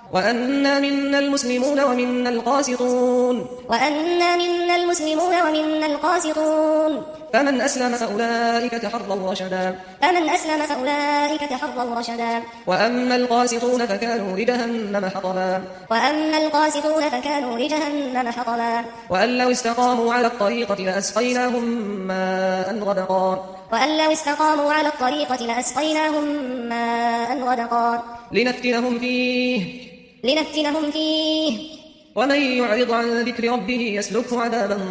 وأنا منا المسلمون ومنا القاسطون فمن أسلم فأولئك تحروا رشدا وأما القاسطون فكانوا لجهنم حطبا وأن لو استقاموا على الطريقة لأسقيناهم ماء غدقا لنفتنهم فيه ومن يعرض عن ذكر ربه يسلكه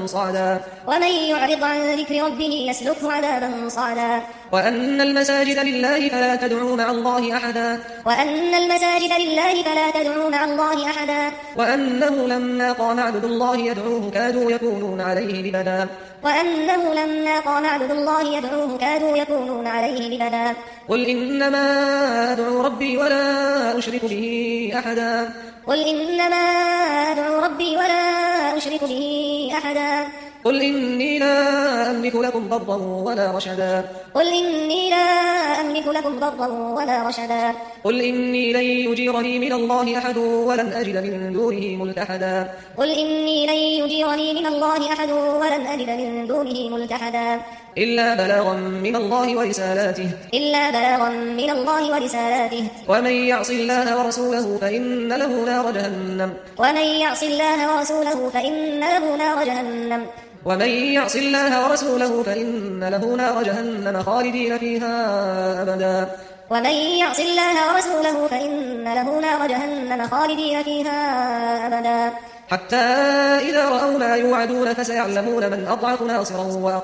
عذابا صعدا وأن المساجد لله فلا تدعوا مع الله أحدا وأنه لما قام عبد الله يدعوه كادوا يكونون عليه لبدا قل إنما أدعو ربي ولا أشرك به أحدا قل إني لا أملك لكم ضرا ولا رشدا قل إني لن يجيرني من الله أحد ولن أجد من دونه ملتحدا إلا بلاغا من الله ورسالاته ومن يعص الله ورسوله فإن له نار جهنم ومن يعص الله ورسوله فإن له نار جهنم خالدين فيها أبدا حتى إذا رأوا ما يوعدون فسيعلمون من أضعف ناصرا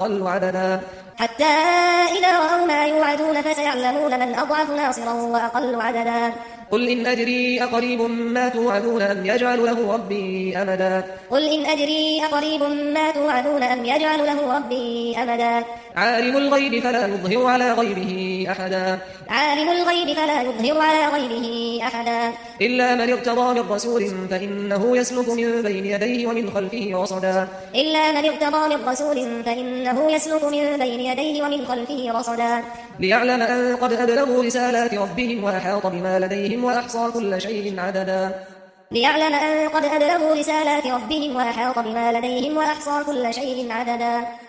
وأقل عددا قل إن أدري أقريب ما توعدون أم يجعل له ربي أمدا عالم الغيب فلا يظهر على غيبه أحدا إلا من ارتضى من رسول فإنه يسلك من بين يديه ومن خلفه رصدا ليعلم أن قد أبلغوا رسالات ربهم وأحاط بما لديهم وأحصى كل شيء عددا